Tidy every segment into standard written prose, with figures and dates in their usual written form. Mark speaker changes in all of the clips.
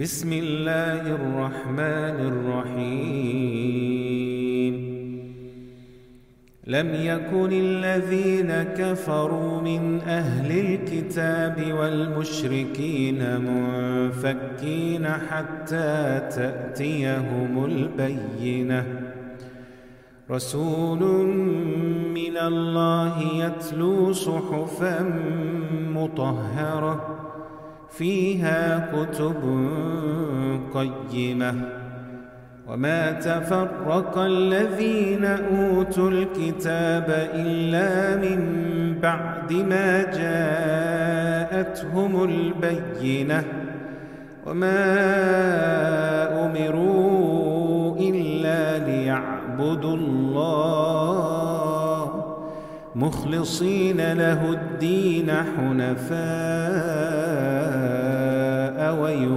Speaker 1: بسم الله الرحمن الرحيم لم يكن الذين كفروا من أهل الكتاب والمشركين منفكين حتى تأتيهم البينة رسول من الله يتلو صحفا مطهرة فيها كتب قيمة وما تفرق الذين أوتوا الكتاب إلا من بعد ما جاءتهم البينة وما أمروا إلا ليعبدوا الله مخلصين له الدين حنفاء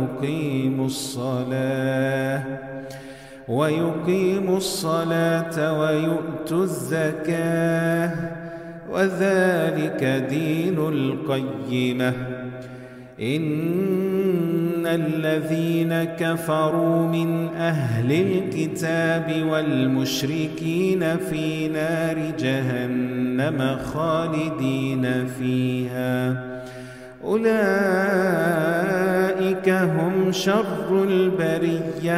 Speaker 1: ويقيموا الصلاة ويؤتوا الزكاة وذلك دين القيمة إن الذين كفروا من أهل الكتاب والمشركين في نار جهنم خالدين فيها أولئك هم شر البرية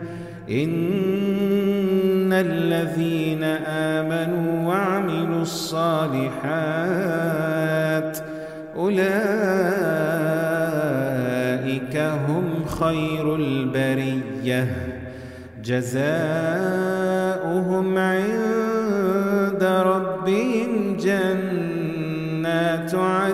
Speaker 1: إن الذين آمنوا وعملوا الصالحات أولئك هم خير البرية جزاؤهم عند ربهم جنات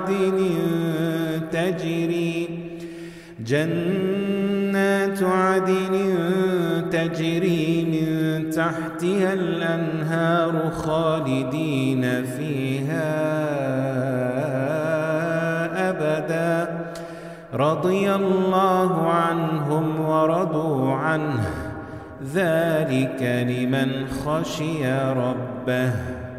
Speaker 1: عدن تجري من تحتها الأنهار خالدين فيها أبدا رضي الله عنهم ورضوا عنه ذلك لمن خشي ربه